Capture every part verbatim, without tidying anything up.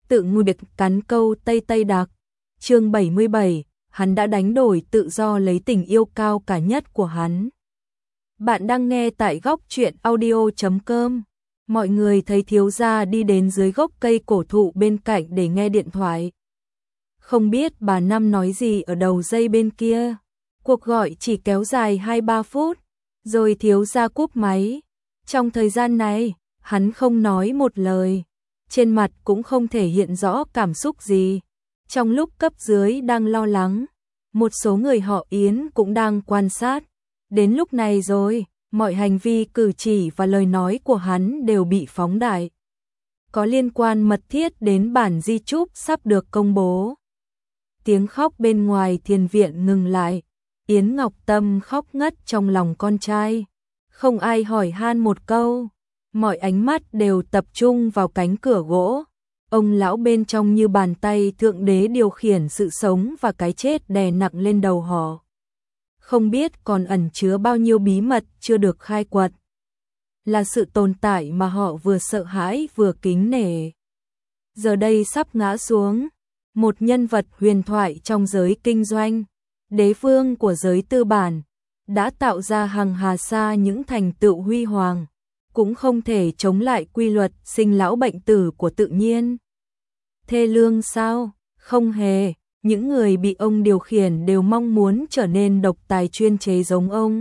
tự ngồi biệt cắn câu Tây Tây Đặc. Chương bảy mươi bảy, hắn đã đánh đổi tự do lấy tình yêu cao cả nhất của hắn. Bạn đang nghe tại góc truyện audio chấm com. Mọi người thấy thiếu gia đi đến dưới gốc cây cổ thụ bên cạnh để nghe điện thoại. Không biết bà Năm nói gì ở đầu dây bên kia. Cuộc gọi chỉ kéo dài hai ba phút, rồi thiếu gia cúp máy. Trong thời gian này, hắn không nói một lời, trên mặt cũng không thể hiện rõ cảm xúc gì. Trong lúc cấp dưới đang lo lắng, một số người họ Yến cũng đang quan sát. Đến lúc này rồi, mọi hành vi cử chỉ và lời nói của hắn đều bị phóng đại. Có liên quan mật thiết đến bản di chúc sắp được công bố. Tiếng khóc bên ngoài thiền viện ngừng lại. Yến Ngọc Tâm khóc ngất trong lòng con trai. Không ai hỏi han một câu. Mọi ánh mắt đều tập trung vào cánh cửa gỗ. Ông lão bên trong như bàn tay thượng đế điều khiển sự sống và cái chết đè nặng lên đầu họ. Không biết còn ẩn chứa bao nhiêu bí mật chưa được khai quật. Là sự tồn tại mà họ vừa sợ hãi vừa kính nể. Giờ đây sắp ngã xuống. Một nhân vật huyền thoại trong giới kinh doanh, đế vương của giới tư bản, đã tạo ra hàng hà sa những thành tựu huy hoàng, cũng không thể chống lại quy luật sinh lão bệnh tử của tự nhiên. Thê lương sao? Không hề, những người bị ông điều khiển đều mong muốn trở nên độc tài chuyên chế giống ông.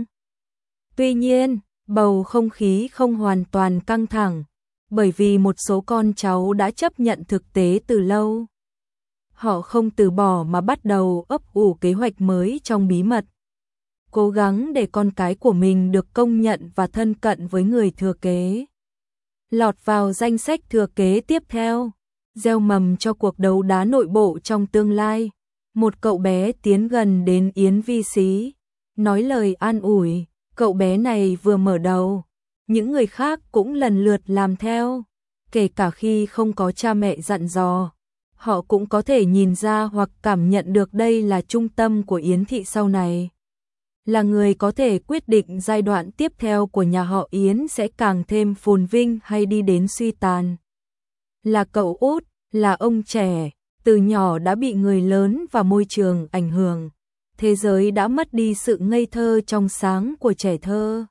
Tuy nhiên, bầu không khí không hoàn toàn căng thẳng, bởi vì một số con cháu đã chấp nhận thực tế từ lâu. Họ không từ bỏ mà bắt đầu ấp ủ kế hoạch mới trong bí mật. Cố gắng để con cái của mình được công nhận và thân cận với người thừa kế. Lọt vào danh sách thừa kế tiếp theo. Gieo mầm cho cuộc đấu đá nội bộ trong tương lai. Một cậu bé tiến gần đến Yến Vi Xí, nói lời an ủi. Cậu bé này vừa mở đầu, những người khác cũng lần lượt làm theo. Kể cả khi không có cha mẹ dặn dò, họ cũng có thể nhìn ra hoặc cảm nhận được đây là trung tâm của Yến thị sau này. Là người có thể quyết định giai đoạn tiếp theo của nhà họ Yến sẽ càng thêm phồn vinh hay đi đến suy tàn. Là cậu út, là ông trẻ, từ nhỏ đã bị người lớn và môi trường ảnh hưởng. Thế giới đã mất đi sự ngây thơ trong sáng của trẻ thơ.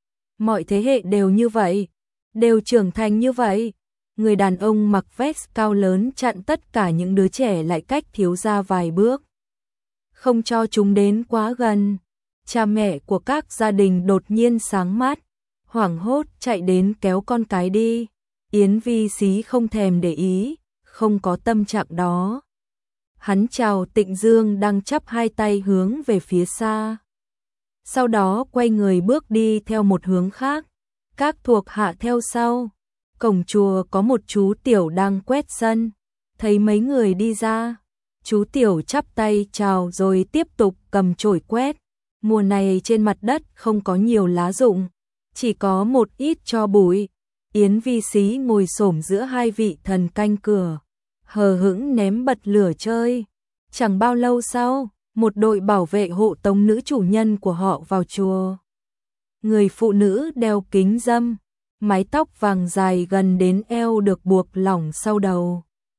Mọi thế hệ đều như vậy, đều trưởng thành như vậy. Người đàn ông mặc vest cao lớn chặn tất cả những đứa trẻ lại cách thiếu gia vài bước. Không cho chúng đến quá gần. Cha mẹ của các gia đình đột nhiên sáng mắt, hoảng hốt chạy đến kéo con cái đi. Yến Vi Xí không thèm để ý, không có tâm trạng đó. Hắn chào Tịnh Dương đang chắp hai tay hướng về phía xa. Sau đó quay người bước đi theo một hướng khác. Các thuộc hạ theo sau. Cổng chùa có một chú tiểu đang quét sân. Thấy mấy người đi ra, chú tiểu chắp tay chào rồi tiếp tục cầm chổi quét. Mùa này trên mặt đất không có nhiều lá rụng, chỉ có một ít tro bụi. Yến Vi Xí ngồi xổm giữa hai vị thần canh cửa, hờ hững ném bật lửa chơi. Chẳng bao lâu sau, một đội bảo vệ hộ tống nữ chủ nhân của họ vào chùa. Người phụ nữ đeo kính râm, mái tóc vàng dài gần đến eo được buộc lỏng sau đầu.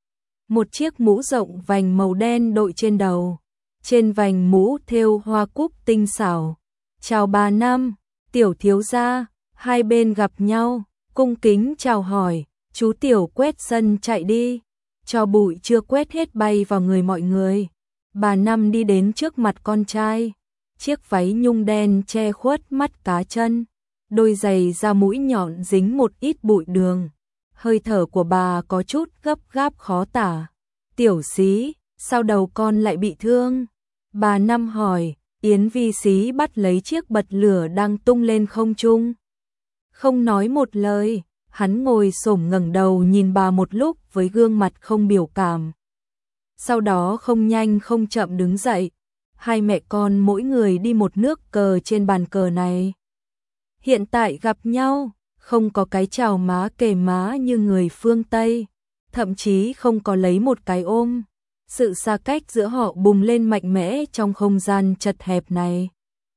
Một chiếc mũ rộng vành màu đen đội trên đầu, trên vành mũ thêu hoa cúc tinh xảo. Chào bà Năm, tiểu thiếu gia. Hai bên gặp nhau, cung kính chào hỏi. Chú tiểu quét sân chạy đi, cho bụi chưa quét hết bay vào người mọi người. Bà Năm đi đến trước mặt con trai, chiếc váy nhung đen che khuất mắt cá chân, đôi giày da mũi nhọn dính một ít bụi đường. Hơi thở của bà có chút gấp gáp khó tả. Tiểu Xí, sao đầu con lại bị thương? Bà Năm hỏi. Yến Vi Xí bắt lấy chiếc bật lửa đang tung lên không trung. Không nói một lời, hắn ngồi xổm ngẩng đầu nhìn bà một lúc với gương mặt không biểu cảm. Sau đó không nhanh không chậm đứng dậy. Hai mẹ con mỗi người đi một nước cờ trên bàn cờ này. Hiện tại gặp nhau, không có cái chào má kề má như người phương Tây, thậm chí không có lấy một cái ôm. Sự xa cách giữa họ bùng lên mạnh mẽ trong không gian chật hẹp này.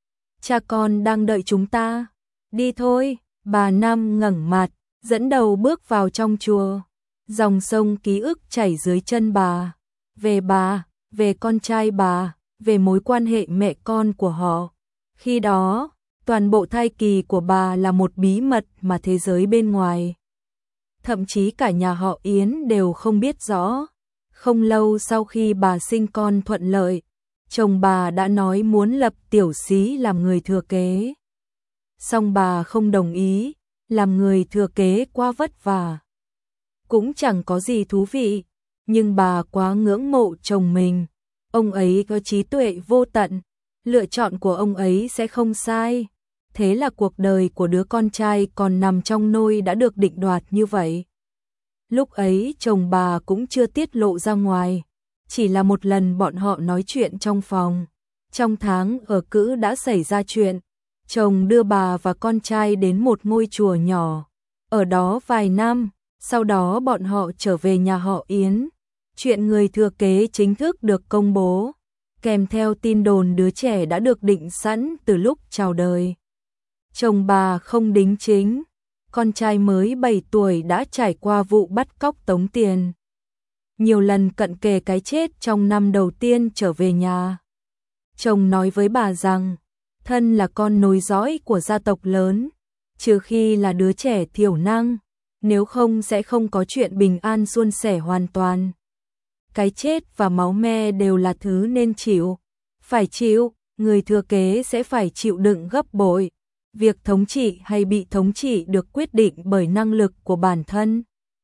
Cha con đang đợi chúng ta. Đi thôi, bà Năm ngẩng mặt, dẫn đầu bước vào trong chùa. Dòng sông ký ức chảy dưới chân bà, về bà, về con trai bà, về mối quan hệ mẹ con của họ. Khi đó, toàn bộ thai kỳ của bà là một bí mật mà thế giới bên ngoài, thậm chí cả nhà họ Yến đều không biết rõ. Không lâu sau khi bà sinh con thuận lợi, chồng bà đã nói muốn lập tiểu xí làm người thừa kế. Song bà không đồng ý, làm người thừa kế quá vất vả, cũng chẳng có gì thú vị, nhưng bà quá ngưỡng mộ chồng mình. Ông ấy có trí tuệ vô tận, lựa chọn của ông ấy sẽ không sai. Thế là cuộc đời của đứa con trai còn nằm trong nôi đã được định đoạt như vậy. Lúc ấy chồng bà cũng chưa tiết lộ ra ngoài, chỉ là một lần bọn họ nói chuyện trong phòng. Trong tháng ở cữ đã xảy ra chuyện, chồng đưa bà và con trai đến một ngôi chùa nhỏ, ở đó vài năm, sau đó bọn họ trở về nhà họ Yến. Chuyện người thừa kế chính thức được công bố, kèm theo tin đồn đứa trẻ đã được định sẵn từ lúc chào đời. Chồng bà không đính chính, con trai mới bảy tuổi đã trải qua vụ bắt cóc tống tiền. Nhiều lần cận kề cái chết trong năm đầu tiên trở về nhà. Chồng nói với bà rằng, thân là con nối dõi của gia tộc lớn, trừ khi là đứa trẻ thiểu năng, nếu không sẽ không có chuyện bình an suôn sẻ hoàn toàn. Cái chết và máu me đều là thứ nên chịu, phải chịu, người thừa kế sẽ phải chịu đựng gấp bội. Việc thống trị hay bị thống trị được quyết định bởi năng lực của bản thân.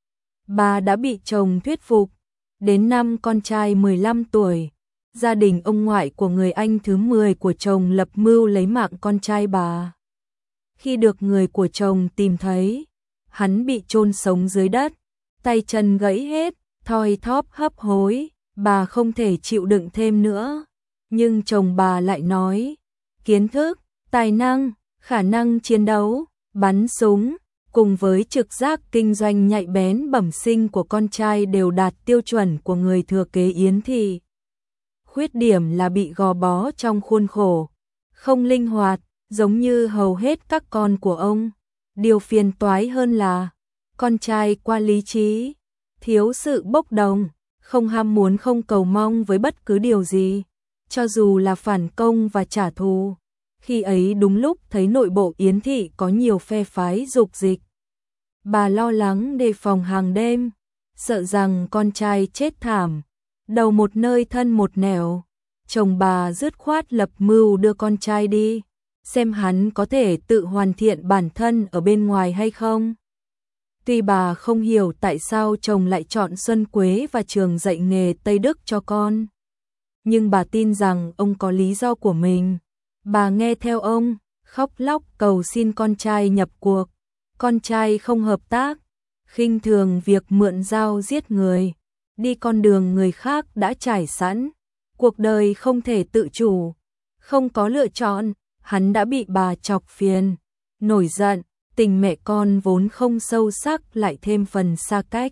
Bà đã bị chồng thuyết phục. Đến năm con trai mười lăm tuổi, gia đình ông ngoại của người anh thứ mười của chồng lập mưu lấy mạng con trai bà. Khi được người của chồng tìm thấy, hắn bị chôn sống dưới đất, tay chân gãy hết, thoi thóp hấp hối, bà không thể chịu đựng thêm nữa. Nhưng chồng bà lại nói, kiến thức, tài năng, khả năng chiến đấu, bắn súng, cùng với trực giác kinh doanh nhạy bén bẩm sinh của con trai đều đạt tiêu chuẩn của người thừa kế Yến thị. Khuyết điểm là bị gò bó trong khuôn khổ, không linh hoạt, giống như hầu hết các con của ông. Điều phiền toái hơn là, con trai qua lý trí, thiếu sự bốc đồng, không ham muốn không cầu mong với bất cứ điều gì, cho dù là phản công và trả thù. Khi ấy đúng lúc thấy nội bộ Yến thị có nhiều phe phái dục dịch. Bà lo lắng đề phòng hàng đêm, sợ rằng con trai chết thảm, đầu một nơi thân một nẻo. Chồng bà dứt khoát lập mưu đưa con trai đi, xem hắn có thể tự hoàn thiện bản thân ở bên ngoài hay không. Tuy bà không hiểu tại sao chồng lại chọn Xuân Quế và trường dạy nghề Tây Đức cho con, nhưng bà tin rằng ông có lý do của mình. Bà nghe theo ông, khóc lóc cầu xin con trai nhập cuộc. Con trai không hợp tác, khinh thường việc mượn dao giết người, đi con đường người khác đã trải sẵn. Cuộc đời không thể tự chủ, không có lựa chọn, hắn đã bị bà chọc phiền, nổi giận, tình mẹ con vốn không sâu sắc lại thêm phần xa cách.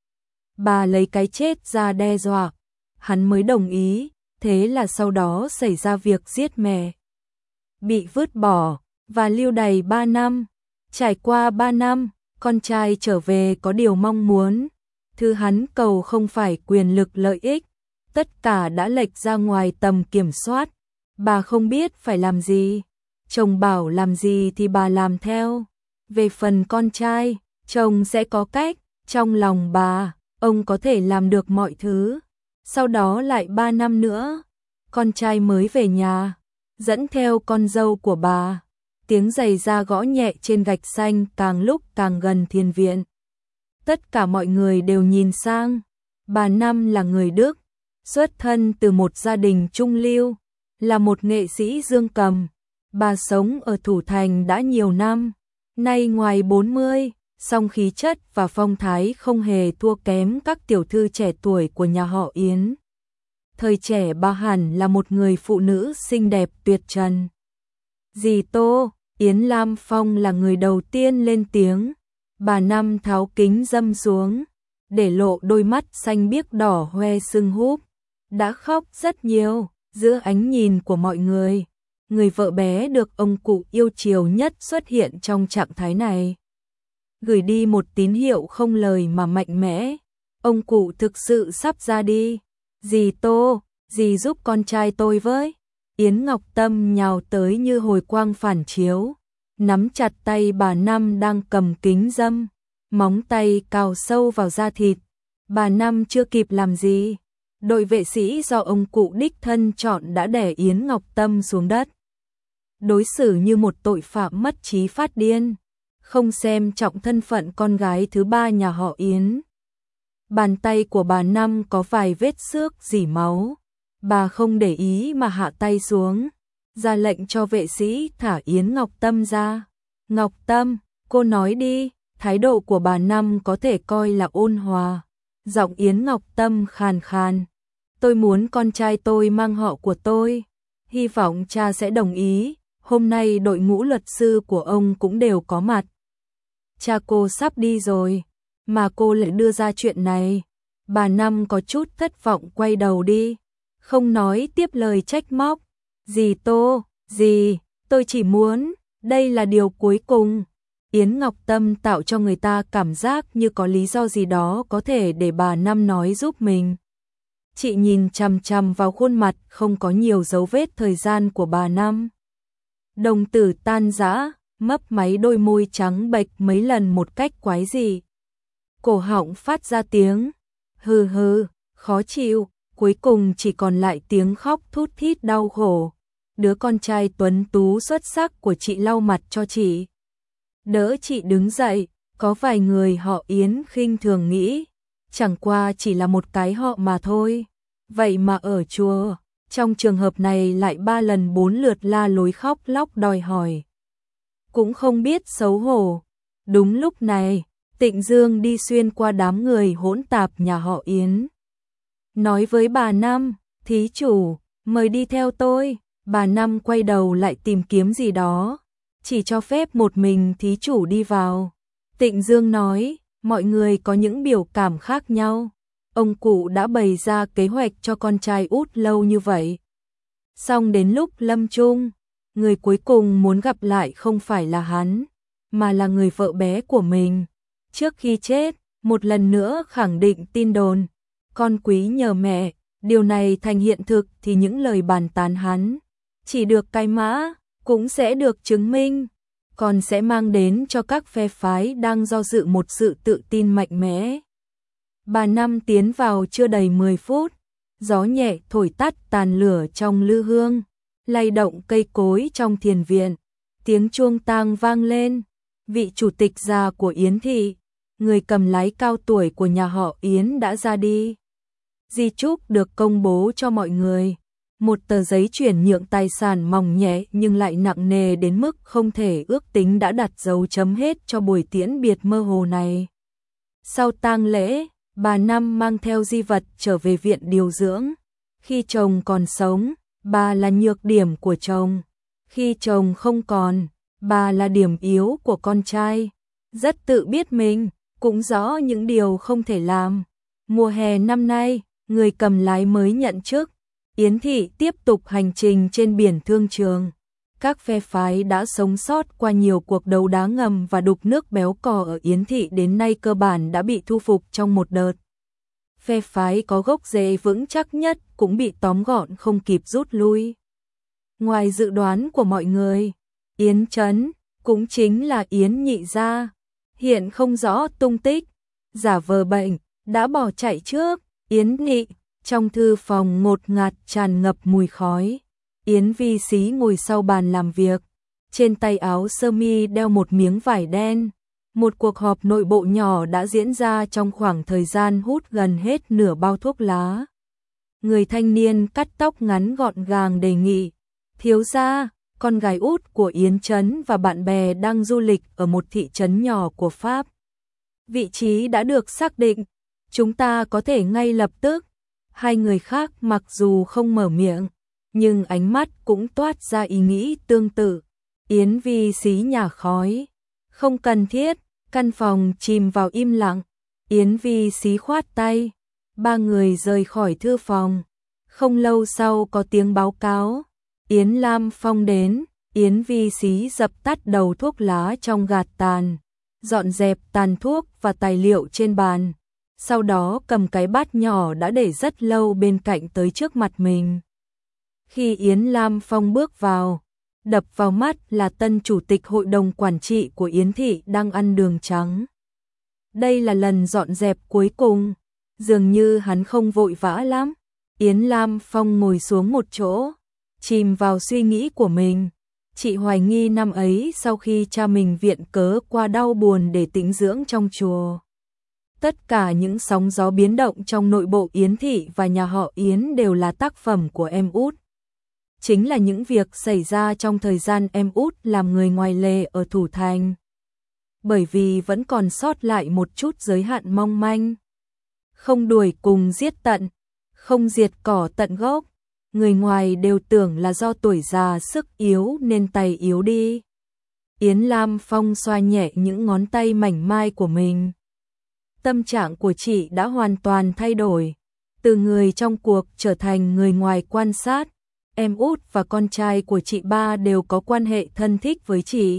Bà lấy cái chết ra đe dọa, hắn mới đồng ý, thế là sau đó xảy ra việc giết mẹ. Bị vứt bỏ, và lưu đày ba năm. Trải qua ba năm, con trai trở về có điều mong muốn. Thứ hắn cầu không phải quyền lực lợi ích, tất cả đã lệch ra ngoài tầm kiểm soát. Bà không biết phải làm gì, chồng bảo làm gì thì bà làm theo. Về phần con trai, chồng sẽ có cách, trong lòng bà, ông có thể làm được mọi thứ. Sau đó lại ba năm nữa, con trai mới về nhà, dẫn theo con dâu của bà. Tiếng giày da gõ nhẹ trên gạch xanh càng lúc càng gần thiền viện. Tất cả mọi người đều nhìn sang. Bà Năm là người Đức, xuất thân từ một gia đình trung lưu, là một nghệ sĩ dương cầm. Bà sống ở Thủ Thành đã nhiều năm, nay ngoài bốn mươi, song khí chất và phong thái không hề thua kém các tiểu thư trẻ tuổi của nhà họ Yến. Thời trẻ bà hẳn là một người phụ nữ xinh đẹp tuyệt trần. Dì Tô, Yến Lam Phong là người đầu tiên lên tiếng. Bà Năm tháo kính dâm xuống, để lộ đôi mắt xanh biếc đỏ hoe sưng húp. Đã khóc rất nhiều, giữa ánh nhìn của mọi người. Người vợ bé được ông cụ yêu chiều nhất xuất hiện trong trạng thái này. Gửi đi một tín hiệu không lời mà mạnh mẽ. ông cụ thực sự sắp ra đi. Dì Tô, dì giúp con trai tôi với. Yến Ngọc Tâm nhào tới như hồi quang phản chiếu, nắm chặt tay bà Năm đang cầm kính râm, móng tay cào sâu vào da thịt. Bà Năm chưa kịp làm gì, đội vệ sĩ do ông cụ đích thân chọn đã đè Yến Ngọc Tâm xuống đất. Đối xử như một tội phạm mất trí phát điên, không xem trọng thân phận con gái thứ ba nhà họ Yến. Bàn tay của bà Năm có vài vết xước rỉ máu, bà không để ý mà hạ tay xuống, ra lệnh cho vệ sĩ thả Yến Ngọc Tâm ra. Ngọc Tâm, cô nói đi. Thái độ của bà Năm có thể coi là ôn hòa. Giọng Yến Ngọc Tâm khàn khàn. Tôi muốn con trai tôi mang họ của tôi. Hy vọng cha sẽ đồng ý. Hôm nay đội ngũ luật sư của ông cũng đều có mặt. Cha cô sắp đi rồi, mà cô lại đưa ra chuyện này. Bà Năm có chút thất vọng quay đầu đi, không nói tiếp lời trách móc. Dì Tô, dì, tôi chỉ muốn, đây là điều cuối cùng. Yến Ngọc Tâm tạo cho người ta cảm giác như có lý do gì đó có thể để bà Năm nói giúp mình. Chị nhìn chằm chằm vào khuôn mặt không có nhiều dấu vết thời gian của bà Năm. Đồng tử tan rã, mấp máy đôi môi trắng bệch mấy lần một cách quái dị. Cổ họng phát ra tiếng hừ hừ, khó chịu, cuối cùng chỉ còn lại tiếng khóc thút thít đau khổ. Đứa con trai tuấn tú xuất sắc của chị lau mặt cho chị, đỡ chị đứng dậy. Có vài người họ Yến khinh thường nghĩ chẳng qua chỉ là một cái họ mà thôi. Vậy mà ở chùa, trong trường hợp này lại ba lần bốn lượt la lối khóc lóc đòi hỏi. Cũng không biết xấu hổ. Đúng lúc này, Tịnh Dương đi xuyên qua đám người hỗn tạp nhà họ Yến, nói với bà Năm, thí chủ, mời đi theo tôi. Bà Năm quay đầu lại tìm kiếm gì đó, chỉ cho phép một mình thí chủ đi vào. Tịnh Dương nói, mọi người có những biểu cảm khác nhau. Ông cụ đã bày ra kế hoạch cho con trai út lâu như vậy. Xong đến lúc lâm chung, người cuối cùng muốn gặp lại không phải là hắn, mà là người vợ bé của mình. Trước khi chết, một lần nữa khẳng định tin đồn, con quý nhờ mẹ, điều này thành hiện thực thì những lời bàn tán hắn chỉ được cái mã, cũng sẽ được chứng minh, còn sẽ mang đến cho các phe phái đang do dự một sự tự tin mạnh mẽ. Bà Năm tiến vào chưa đầy mười phút, gió nhẹ thổi tắt tàn lửa trong lư hương, lay động cây cối trong thiền viện, tiếng chuông tang vang lên. Vị chủ tịch già của Yến thị, người cầm lái cao tuổi của nhà họ Yến đã ra đi. Di chúc được công bố cho mọi người. Một tờ giấy chuyển nhượng tài sản mỏng nhẹ nhưng lại nặng nề đến mức không thể ước tính đã đặt dấu chấm hết cho buổi tiễn biệt mơ hồ này. Sau tang lễ, bà Năm mang theo di vật trở về viện điều dưỡng. Khi chồng còn sống, bà là nhược điểm của chồng. Khi chồng không còn, bà là điểm yếu của con trai. Rất tự biết mình, cũng rõ những điều không thể làm. Mùa hè năm nay, người cầm lái mới nhận chức. Yến thị tiếp tục hành trình trên biển thương trường. Các phe phái đã sống sót qua nhiều cuộc đấu đá ngầm và đục nước béo cò ở Yến thị đến nay cơ bản đã bị thu phục trong một đợt. Phe phái có gốc rễ vững chắc nhất cũng bị tóm gọn không kịp rút lui. Ngoài dự đoán của mọi người, Yến Trấn, cũng chính là Yến Nhị gia, hiện không rõ tung tích, giả vờ bệnh, đã bỏ chạy trước. Yến Nhị, trong thư phòng ngột ngạt tràn ngập mùi khói. Yến Vi Xí ngồi sau bàn làm việc, trên tay áo sơ mi đeo một miếng vải đen. Một cuộc họp nội bộ nhỏ đã diễn ra trong khoảng thời gian hút gần hết nửa bao thuốc lá. Người thanh niên cắt tóc ngắn gọn gàng đề nghị, thiếu gia, con gái út của Yến Trấn và bạn bè đang du lịch ở một thị trấn nhỏ của Pháp. Vị trí đã được xác định, chúng ta có thể ngay lập tức. Hai người khác mặc dù không mở miệng, nhưng ánh mắt cũng toát ra ý nghĩ tương tự. Yến Vi Xí nhả khói, không cần thiết. Căn phòng chìm vào im lặng. Yến Vi Xí khoát tay, ba người rời khỏi thư phòng. Không lâu sau có tiếng báo cáo, Yến Lam Phong đến. Yến Vi Xí dập tắt đầu thuốc lá trong gạt tàn, dọn dẹp tàn thuốc và tài liệu trên bàn, sau đó cầm cái bát nhỏ đã để rất lâu bên cạnh tới trước mặt mình. Khi Yến Lam Phong bước vào, đập vào mắt là tân chủ tịch hội đồng quản trị của Yến Thị đang ăn đường trắng. Đây là lần dọn dẹp cuối cùng, dường như hắn không vội vã lắm. Yến Lam Phong ngồi xuống một chỗ, chìm vào suy nghĩ của mình. Chị hoài nghi năm ấy sau khi cha mình viện cớ qua đau buồn để tĩnh dưỡng trong chùa. Tất cả những sóng gió biến động trong nội bộ Yến Thị và nhà họ Yến đều là tác phẩm của em út. Chính là những việc xảy ra trong thời gian em út làm người ngoài lề ở Thủ Thành. Bởi vì vẫn còn sót lại một chút giới hạn mong manh. Không đuổi cùng giết tận, không diệt cỏ tận gốc. Người ngoài đều tưởng là do tuổi già sức yếu nên tay yếu đi. Yến Lam Phong xoa nhẹ những ngón tay mảnh mai của mình. Tâm trạng của chị đã hoàn toàn thay đổi. Từ người trong cuộc trở thành người ngoài quan sát. Em út và con trai của chị ba đều có quan hệ thân thích với chị.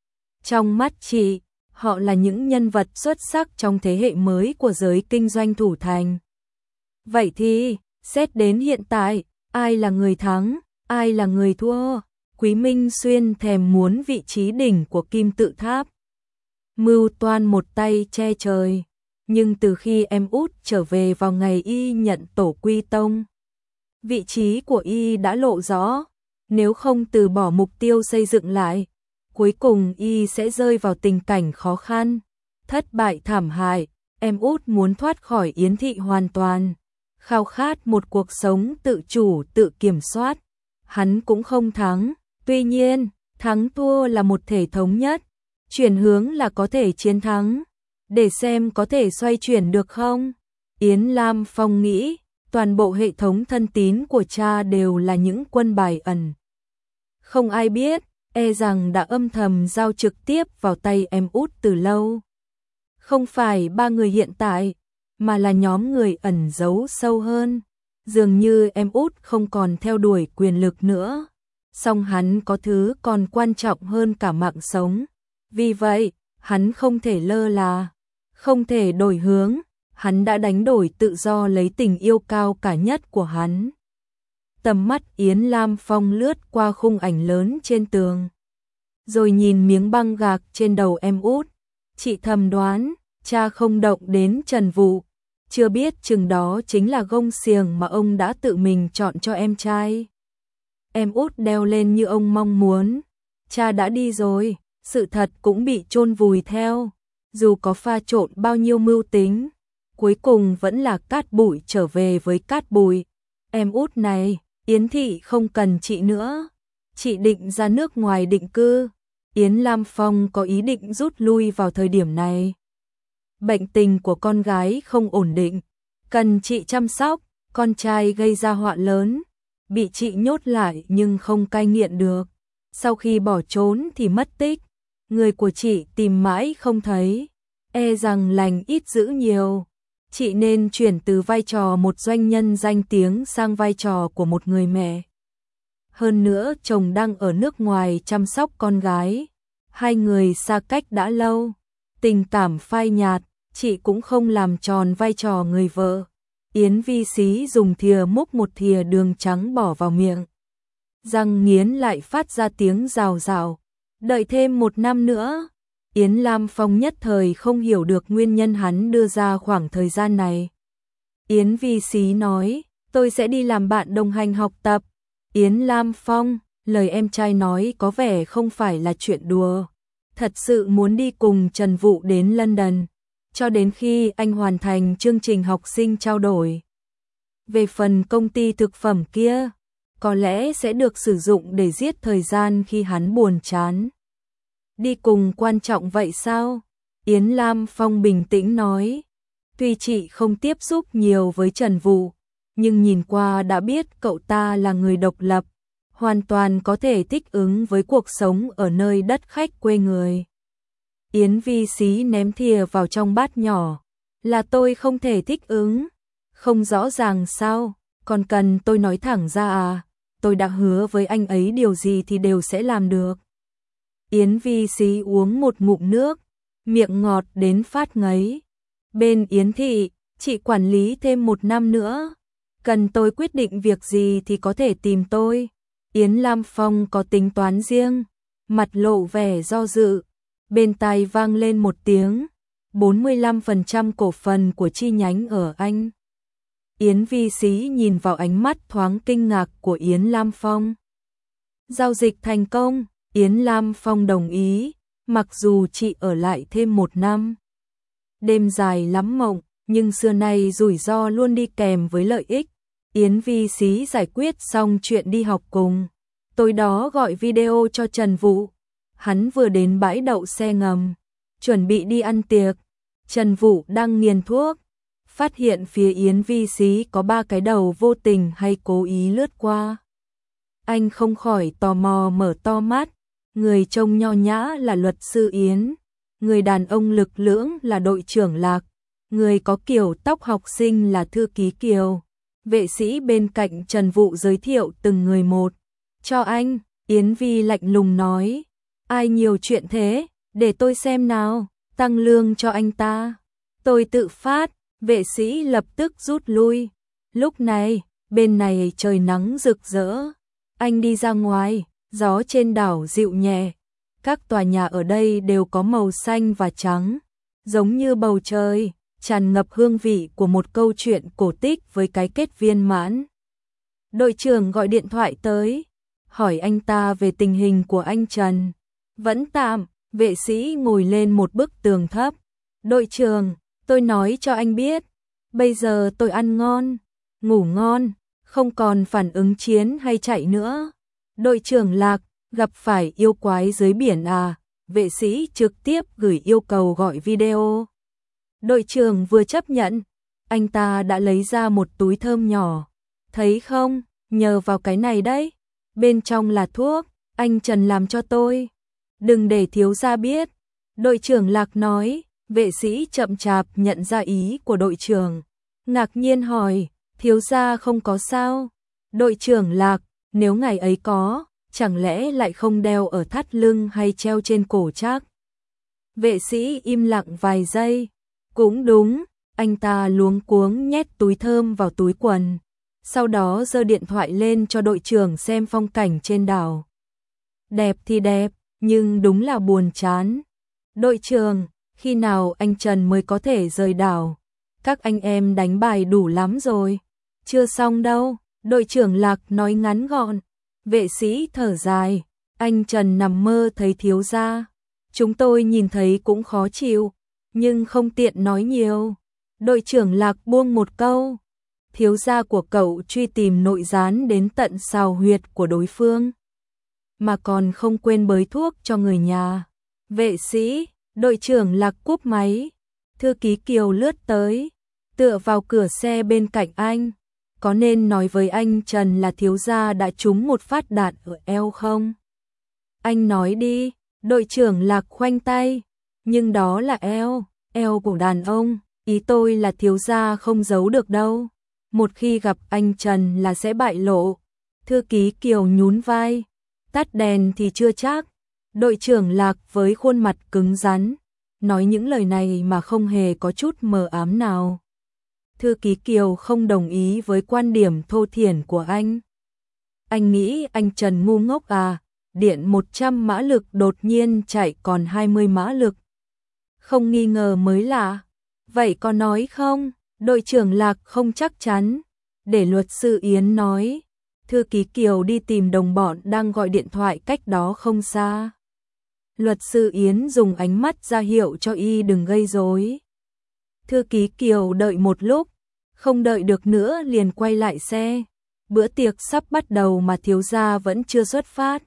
Trong mắt chị, họ là những nhân vật xuất sắc trong thế hệ mới của giới kinh doanh Thủ Thành. Vậy thì, xét đến hiện tại, ai là người thắng, ai là người thua? Quý Minh Xuyên thèm muốn vị trí đỉnh của kim tự tháp. Mưu toan một tay che trời. Nhưng từ khi em út trở về vào ngày y nhận tổ quy tông, vị trí của y đã lộ rõ. Nếu không từ bỏ mục tiêu xây dựng lại, cuối cùng y sẽ rơi vào tình cảnh khó khăn, thất bại thảm hại. Em út muốn thoát khỏi Yến Thị hoàn toàn, khao khát một cuộc sống tự chủ tự kiểm soát. Hắn cũng không thắng, tuy nhiên, thắng thua là một thể thống nhất, chuyển hướng là có thể chiến thắng, để xem có thể xoay chuyển được không. Yến Lam Phong nghĩ, toàn bộ hệ thống thân tín của cha đều là những quân bài ẩn. Không ai biết, e rằng đã âm thầm giao trực tiếp vào tay em út từ lâu. Không phải ba người hiện tại, mà là nhóm người ẩn giấu sâu hơn. Dường như em út không còn theo đuổi quyền lực nữa, song hắn có thứ còn quan trọng hơn cả mạng sống. Vì vậy, hắn không thể lơ là, không thể đổi hướng. Hắn đã đánh đổi tự do lấy tình yêu cao cả nhất của hắn. Tầm mắt Yến Lam Phong lướt qua khung ảnh lớn trên tường, rồi nhìn miếng băng gạc trên đầu em út. Chị thầm đoán, cha không động đến Trần Vũ, chưa biết chừng đó chính là gông xiềng mà ông đã tự mình chọn cho em trai. Em út đeo lên như ông mong muốn, cha đã đi rồi, sự thật cũng bị chôn vùi theo, dù có pha trộn bao nhiêu mưu tính, cuối cùng vẫn là cát bụi trở về với cát bụi. Em út này, Yến Thị không cần chị nữa, chị định ra nước ngoài định cư. Yến Lam Phong có ý định rút lui vào thời điểm này. Bệnh tình của con gái không ổn định, cần chị chăm sóc. Con trai gây ra họa lớn, bị chị nhốt lại nhưng không cai nghiện được. Sau khi bỏ trốn thì mất tích, người của chị tìm mãi không thấy, e rằng lành ít dữ nhiều. Chị nên chuyển từ vai trò một doanh nhân danh tiếng sang vai trò của một người mẹ. Hơn nữa chồng đang ở nước ngoài chăm sóc con gái, hai người xa cách đã lâu, tình cảm phai nhạt, chị cũng không làm tròn vai trò người vợ. Yến Vi Xí dùng thìa múc một thìa đường trắng bỏ vào miệng, răng nghiến lại phát ra tiếng rào rào. Đợi thêm một năm nữa. Yến Lam Phong nhất thời không hiểu được nguyên nhân hắn đưa ra khoảng thời gian này. Yến Vi Xí nói, tôi sẽ đi làm bạn đồng hành học tập. Yến Lam Phong, lời em trai nói có vẻ không phải là chuyện đùa. Thật sự muốn đi cùng Trần Vũ đến London, cho đến khi anh hoàn thành chương trình học sinh trao đổi. Về phần công ty thực phẩm kia, có lẽ sẽ được sử dụng để giết thời gian khi hắn buồn chán. Đi cùng quan trọng vậy sao? Yến Lam Phong bình tĩnh nói. Tuy chị không tiếp xúc nhiều với Trần Vũ, nhưng nhìn qua đã biết cậu ta là người độc lập, hoàn toàn có thể thích ứng với cuộc sống ở nơi đất khách quê người. Yến Vi Xí ném thìa vào trong bát nhỏ. Là tôi không thể thích ứng? Không rõ ràng sao? Còn cần tôi nói thẳng ra à? Tôi đã hứa với anh ấy điều gì thì đều sẽ làm được. Yến Vi Xí uống một ngụm nước, miệng ngọt đến phát ngấy. Bên Yến Thị, chị quản lý thêm một năm nữa. Cần tôi quyết định việc gì thì có thể tìm tôi. Yến Lam Phong có tính toán riêng, mặt lộ vẻ do dự. Bên tai vang lên một tiếng, bốn mươi lăm phần trăm cổ phần của chi nhánh ở Anh. Yến Vi Sĩ nhìn vào ánh mắt thoáng kinh ngạc của Yến Lam Phong. Giao dịch thành công, Yến Lam Phong đồng ý, mặc dù chị ở lại thêm một năm. Đêm dài lắm mộng, nhưng xưa nay rủi ro luôn đi kèm với lợi ích. Yến Vi Sĩ giải quyết xong chuyện đi học cùng. Tối đó gọi video cho Trần Vũ. Hắn vừa đến bãi đậu xe ngầm, chuẩn bị đi ăn tiệc. Trần Vũ đang nghiền thuốc, phát hiện phía Yến Vi Sĩ có ba cái đầu vô tình hay cố ý lướt qua. Anh không khỏi tò mò mở to mắt, người trông nho nhã là luật sư Yến, người đàn ông lực lưỡng là đội trưởng Lạc, người có kiểu tóc học sinh là thư ký Kiều. Vệ sĩ bên cạnh Trần Vũ giới thiệu từng người một. Cho anh, Yến Vi lạnh lùng nói. Ai nhiều chuyện thế, để tôi xem nào, tăng lương cho anh ta. Tôi tự phát, vệ sĩ lập tức rút lui. Lúc này, bên này trời nắng rực rỡ. Anh đi ra ngoài, gió trên đảo dịu nhẹ. Các tòa nhà ở đây đều có màu xanh và trắng, giống như bầu trời, tràn ngập hương vị của một câu chuyện cổ tích với cái kết viên mãn. Đội trưởng gọi điện thoại tới, hỏi anh ta về tình hình của anh Trần. Vẫn tạm, vệ sĩ ngồi lên một bức tường thấp. Đội trưởng, tôi nói cho anh biết, bây giờ tôi ăn ngon, ngủ ngon, không còn phản ứng chiến hay chạy nữa. Đội trưởng Lạc, gặp phải yêu quái dưới biển à? Vệ sĩ trực tiếp gửi yêu cầu gọi video. Đội trưởng vừa chấp nhận, anh ta đã lấy ra một túi thơm nhỏ. Thấy không, nhờ vào cái này đấy, bên trong là thuốc, anh Trần làm cho tôi. Đừng để thiếu gia biết. Đội trưởng Lạc nói. Vệ sĩ chậm chạp nhận ra ý của đội trưởng, ngạc nhiên hỏi, thiếu gia không có sao? Đội trưởng Lạc, nếu ngày ấy có, chẳng lẽ lại không đeo ở thắt lưng hay treo trên cổ chắc? Vệ sĩ im lặng vài giây. Cũng đúng, anh ta luống cuống nhét túi thơm vào túi quần, sau đó giơ điện thoại lên cho đội trưởng xem phong cảnh trên đảo. Đẹp thì đẹp, nhưng đúng là buồn chán. Đội trưởng, khi nào anh Trần mới có thể rời đảo? Các anh em đánh bài đủ lắm rồi. Chưa xong đâu, đội trưởng Lạc nói ngắn gọn. Vệ sĩ thở dài, anh Trần nằm mơ thấy thiếu gia. Chúng tôi nhìn thấy cũng khó chịu, nhưng không tiện nói nhiều. Đội trưởng Lạc buông một câu. Thiếu gia của cậu truy tìm nội gián đến tận sào huyệt của đối phương, mà còn không quên bới thuốc cho người nhà. Vệ sĩ, đội trưởng Lạc cúp máy. Thư ký Kiều lướt tới, tựa vào cửa xe bên cạnh anh. Có nên nói với anh Trần là thiếu gia đã trúng một phát đạn ở eo không? Anh nói đi, đội trưởng Lạc khoanh tay. Nhưng đó là eo, eo của đàn ông. Ý tôi là thiếu gia không giấu được đâu. Một khi gặp anh Trần là sẽ bại lộ. Thư ký Kiều nhún vai. Tắt đèn thì chưa chắc. Đội trưởng Lạc với khuôn mặt cứng rắn, nói những lời này mà không hề có chút mờ ám nào. Thư ký Kiều không đồng ý với quan điểm thô thiển của anh. Anh nghĩ anh Trần ngu ngốc à? Điện một trăm mã lực đột nhiên chạy còn hai mươi mã lực. Không nghi ngờ mới lạ. Vậy có nói không? Đội trưởng Lạc không chắc chắn. Để luật sư Yến nói. Thư ký Kiều đi tìm đồng bọn đang gọi điện thoại cách đó không xa. Luật sư Yến dùng ánh mắt ra hiệu cho y đừng gây rối. Thư ký Kiều đợi một lúc, không đợi được nữa liền quay lại xe. Bữa tiệc sắp bắt đầu mà thiếu gia vẫn chưa xuất phát.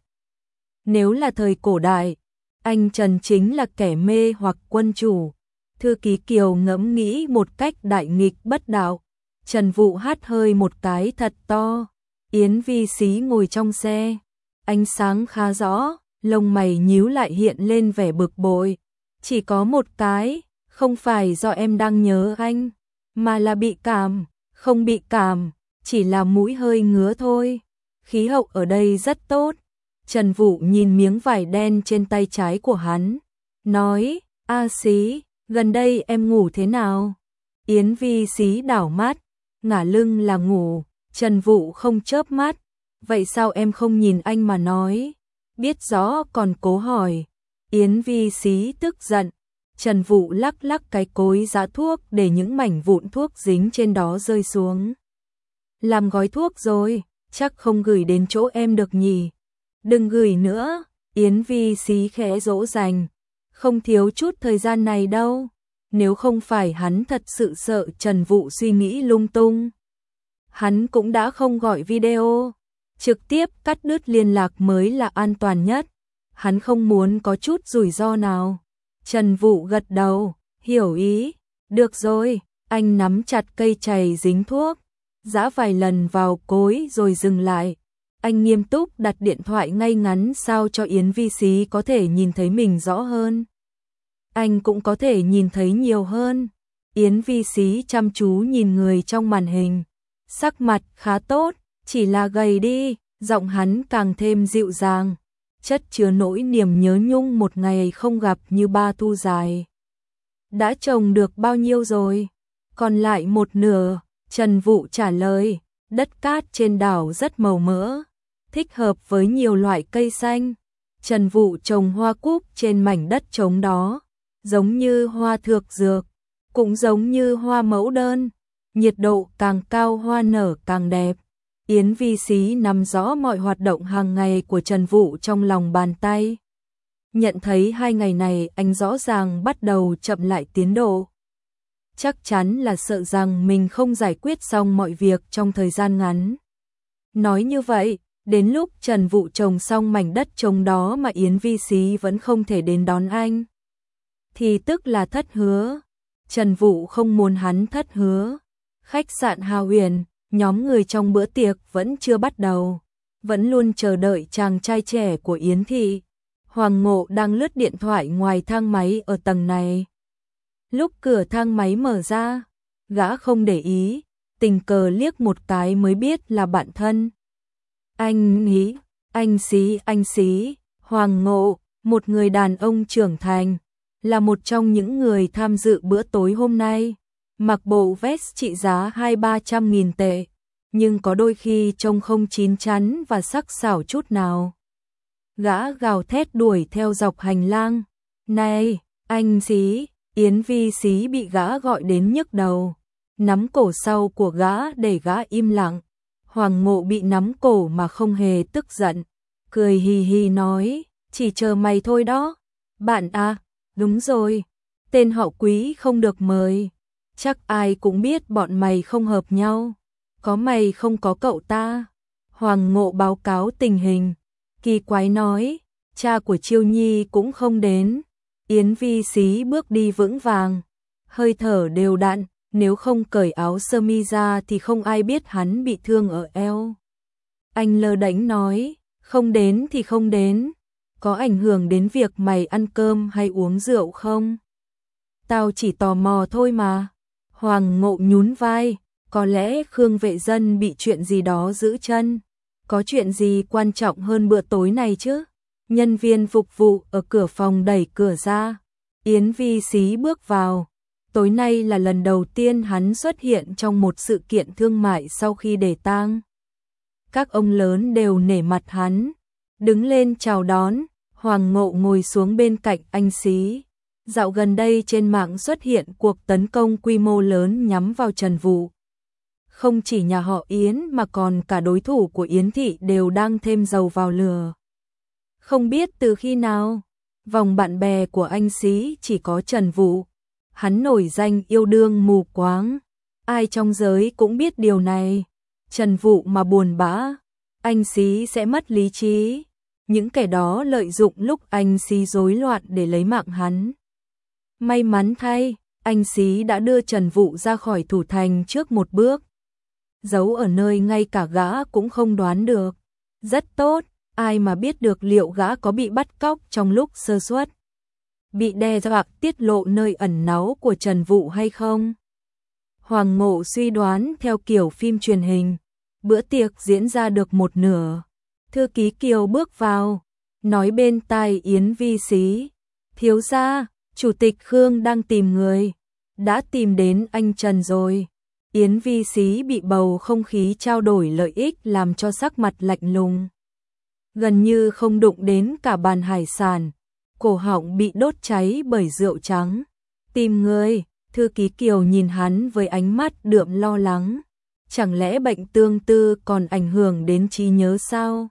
Nếu là thời cổ đại, anh Trần chính là kẻ mê hoặc quân chủ. Thư ký Kiều ngẫm nghĩ một cách đại nghịch bất đạo. Trần Vũ hắt hơi một cái thật to. Yến Vi Sĩ ngồi trong xe, ánh sáng khá rõ, lông mày nhíu lại hiện lên vẻ bực bội. Chỉ có một cái, không phải do em đang nhớ anh, mà là bị cảm. Không bị cảm, chỉ là mũi hơi ngứa thôi. Khí hậu ở đây rất tốt. Trần Vũ nhìn miếng vải đen trên tay trái của hắn, nói, A Sĩ, gần đây em ngủ thế nào? Yến Vi Xí đảo mắt, ngả lưng là ngủ. Trần Vũ không chớp mắt. Vậy sao em không nhìn anh mà nói? Biết rõ còn cố hỏi. Yến Vi Xí tức giận. Trần Vũ lắc lắc cái cối giã thuốc để những mảnh vụn thuốc dính trên đó rơi xuống. Làm gói thuốc rồi, chắc không gửi đến chỗ em được nhỉ? Đừng gửi nữa, Yến Vi Xí khẽ dỗ dành. Không thiếu chút thời gian này đâu. Nếu không phải hắn thật sự sợ Trần Vũ suy nghĩ lung tung, hắn cũng đã không gọi video. Trực tiếp cắt đứt liên lạc mới là an toàn nhất. Hắn không muốn có chút rủi ro nào. Trần Vũ gật đầu, hiểu ý. Được rồi, anh nắm chặt cây chày dính thuốc, giã vài lần vào cối rồi dừng lại. Anh nghiêm túc đặt điện thoại ngay ngắn sao cho Yến Vi Xí có thể nhìn thấy mình rõ hơn. Anh cũng có thể nhìn thấy nhiều hơn. Yến Vi Xí chăm chú nhìn người trong màn hình. Sắc mặt khá tốt, chỉ là gầy đi, giọng hắn càng thêm dịu dàng. Chất chứa nỗi niềm nhớ nhung một ngày không gặp như ba thu dài. Đã trồng được bao nhiêu rồi? Còn lại một nửa, Trần Vũ trả lời. Đất cát trên đảo rất màu mỡ, thích hợp với nhiều loại cây xanh. Trần Vũ trồng hoa cúc trên mảnh đất trống đó, giống như hoa thược dược, cũng giống như hoa mẫu đơn. Nhiệt độ càng cao hoa nở càng đẹp. Yến Vi Xí nắm rõ mọi hoạt động hàng ngày của Trần Vũ trong lòng bàn tay. Nhận thấy hai ngày này anh rõ ràng bắt đầu chậm lại tiến độ. Chắc chắn là sợ rằng mình không giải quyết xong mọi việc trong thời gian ngắn. Nói như vậy, đến lúc Trần Vũ trồng xong mảnh đất trống đó mà Yến Vi Xí vẫn không thể đến đón anh, thì tức là thất hứa. Trần Vũ không muốn hắn thất hứa. Khách sạn Hà Huyền, nhóm người trong bữa tiệc vẫn chưa bắt đầu, vẫn luôn chờ đợi chàng trai trẻ của Yến thị. Hoàng Ngộ đang lướt điện thoại ngoài thang máy ở tầng này. Lúc cửa thang máy mở ra, gã không để ý, tình cờ liếc một cái mới biết là bạn thân. Anh Ý, anh Xí, anh Xí, Hoàng Ngộ, một người đàn ông trưởng thành, là một trong những người tham dự bữa tối hôm nay. Mặc bộ vest trị giá hai ba trăm nghìn tệ, nhưng có đôi khi trông không chín chắn và sắc sảo chút nào. Gã gào thét đuổi theo dọc hành lang. Này, anh Xí! Yến Vi Xí bị gã gọi đến nhức đầu, nắm cổ sau của gã để gã im lặng. Hoàng Ngộ bị nắm cổ mà không hề tức giận, cười hì hì nói, chỉ chờ mày thôi đó. Bạn à, đúng rồi, tên họ Quý không được mời. Chắc ai cũng biết bọn mày không hợp nhau, có mày không có cậu ta. Hoàng Ngộ báo cáo tình hình, kỳ quái nói, cha của Chiêu Nhi cũng không đến. Yến Vi Xí bước đi vững vàng, hơi thở đều đặn, nếu không cởi áo sơ mi ra thì không ai biết hắn bị thương ở eo. Anh lơ đễnh nói, không đến thì không đến, có ảnh hưởng đến việc mày ăn cơm hay uống rượu không? Tao chỉ tò mò thôi mà. Hoàng Ngộ nhún vai, có lẽ Khương Vệ Dân bị chuyện gì đó giữ chân. Có chuyện gì quan trọng hơn bữa tối này chứ? Nhân viên phục vụ ở cửa phòng đẩy cửa ra. Yến Vi Xí bước vào. Tối nay là lần đầu tiên hắn xuất hiện trong một sự kiện thương mại sau khi để tang. Các ông lớn đều nể mặt hắn, đứng lên chào đón. Hoàng Ngộ ngồi xuống bên cạnh anh Xí. Dạo gần đây trên mạng xuất hiện cuộc tấn công quy mô lớn nhắm vào Trần Vũ. Không chỉ nhà họ Yến mà còn cả đối thủ của Yến thị đều đang thêm dầu vào lửa. Không biết từ khi nào, vòng bạn bè của anh Xí chỉ có Trần Vũ. Hắn nổi danh yêu đương mù quáng, ai trong giới cũng biết điều này. Trần Vũ mà buồn bã, anh Xí sẽ mất lý trí. Những kẻ đó lợi dụng lúc anh Xí rối loạn để lấy mạng hắn. May mắn thay, anh Xí đã đưa Trần Vũ ra khỏi thủ thành trước một bước, giấu ở nơi ngay cả gã cũng không đoán được. Rất tốt, ai mà biết được liệu gã có bị bắt cóc trong lúc sơ suất, bị đe dọa tiết lộ nơi ẩn náu của Trần Vũ hay không. Hoàng Ngộ suy đoán theo kiểu phim truyền hình. Bữa tiệc diễn ra được một nửa, thư ký Kiều bước vào, nói bên tai Yến Vi Xí, thiếu gia, chủ tịch Khương đang tìm người. đã tìm đến anh Trần rồi. Yến Vi Xí bị bầu không khí trao đổi lợi ích làm cho sắc mặt lạnh lùng. Gần như không đụng đến cả bàn hải sản, cổ họng bị đốt cháy bởi rượu trắng. Tìm người, thư ký Kiều nhìn hắn với ánh mắt đượm lo lắng. Chẳng lẽ bệnh tương tư còn ảnh hưởng đến trí nhớ sao?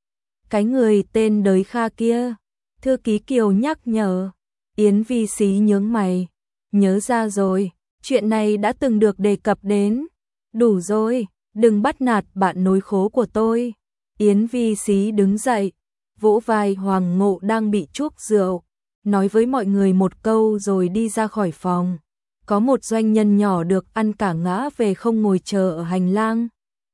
Cái người tên Đới Kha kia, thư ký Kiều nhắc nhở. Yến Vi Xí nhướng mày, nhớ ra rồi, chuyện này đã từng được đề cập đến. Đủ rồi, đừng bắt nạt bạn nối khố của tôi. Yến Vi Xí đứng dậy, vỗ vai Hoàng Ngộ đang bị chuốc rượu, nói với mọi người một câu rồi đi ra khỏi phòng. Có một doanh nhân nhỏ được ăn cả ngã về không ngồi chờ ở hành lang.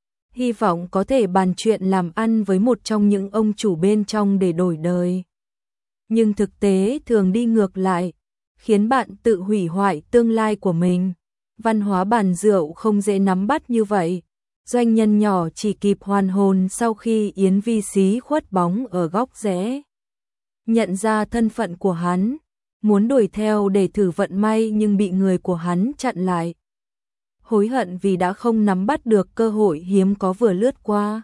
Hy vọng có thể bàn chuyện làm ăn với một trong những ông chủ bên trong để đổi đời. Nhưng thực tế thường đi ngược lại, khiến bạn tự hủy hoại tương lai của mình. Văn hóa bàn rượu không dễ nắm bắt như vậy. Doanh nhân nhỏ chỉ kịp hoàn hồn sau khi Yến Vi Xí khuất bóng ở góc rẽ. Nhận ra thân phận của hắn, muốn đuổi theo để thử vận may nhưng bị người của hắn chặn lại. Hối hận vì đã không nắm bắt được cơ hội hiếm có vừa lướt qua.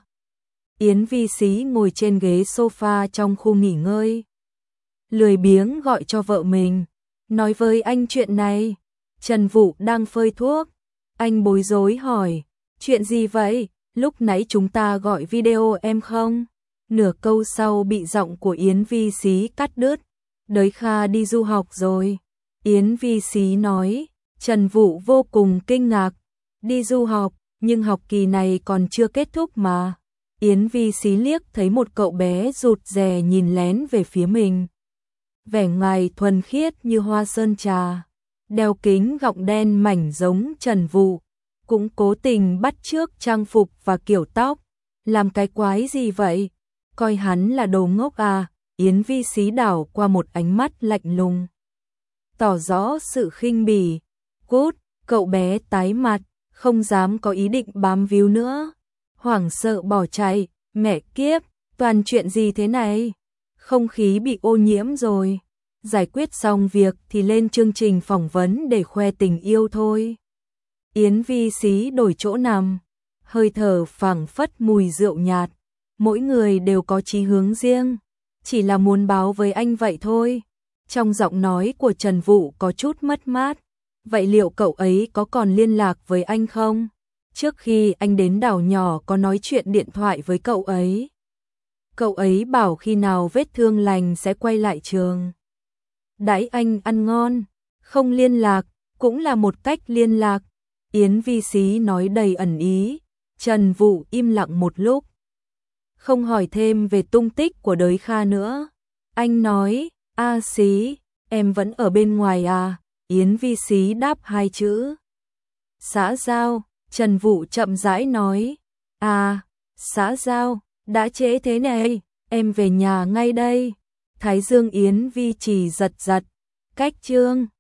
Yến Vi Xí ngồi trên ghế sofa trong khu nghỉ ngơi. Lười biếng gọi cho vợ mình, nói với anh chuyện này. Trần Vũ đang phơi thuốc. Anh bối rối hỏi, chuyện gì vậy? Lúc nãy chúng ta gọi video em không? Nửa câu sau bị giọng của Yến Vi Xí cắt đứt. Đới Kha đi du học rồi. Yến Vi Xí nói. Trần Vũ vô cùng kinh ngạc. Đi du học, nhưng học kỳ này còn chưa kết thúc mà. Yến Vi Xí liếc thấy một cậu bé rụt rè nhìn lén về phía mình. Vẻ ngoài thuần khiết như hoa sơn trà, đeo kính gọng đen mảnh giống Trần Vũ, cũng cố tình bắt chước trang phục và kiểu tóc. Làm cái quái gì vậy? Coi hắn là đồ ngốc à? Yến Vi Xí đảo qua một ánh mắt lạnh lùng, tỏ rõ sự khinh bỉ. Cút, cậu bé tái mặt, không dám có ý định bám víu nữa. Hoảng sợ bỏ chạy, mẹ kiếp, toàn chuyện gì thế này? Không khí bị ô nhiễm rồi. Giải quyết xong việc thì lên chương trình phỏng vấn để khoe tình yêu thôi. Yến Vi Xí đổi chỗ nằm, hơi thở phảng phất mùi rượu nhạt. Mỗi người đều có chí hướng riêng, chỉ là muốn báo với anh vậy thôi. Trong giọng nói của Trần Vũ có chút mất mát. Vậy liệu cậu ấy có còn liên lạc với anh không? Trước khi anh đến đảo nhỏ có nói chuyện điện thoại với cậu ấy. Cậu ấy bảo khi nào vết thương lành sẽ quay lại trường. Đãi anh ăn ngon, không liên lạc, cũng là một cách liên lạc. Yến Vi Xí nói đầy ẩn ý. Trần Vũ im lặng một lúc, không hỏi thêm về tung tích của Đới Kha nữa. Anh nói, A Xí, em vẫn ở bên ngoài à? Yến Vi Xí đáp hai chữ. Xã giao, Trần Vũ chậm rãi nói. À, xã giao, đã trễ thế này, em về nhà ngay đây. Thái dương Yến Vi chỉ giật giật, cách chương.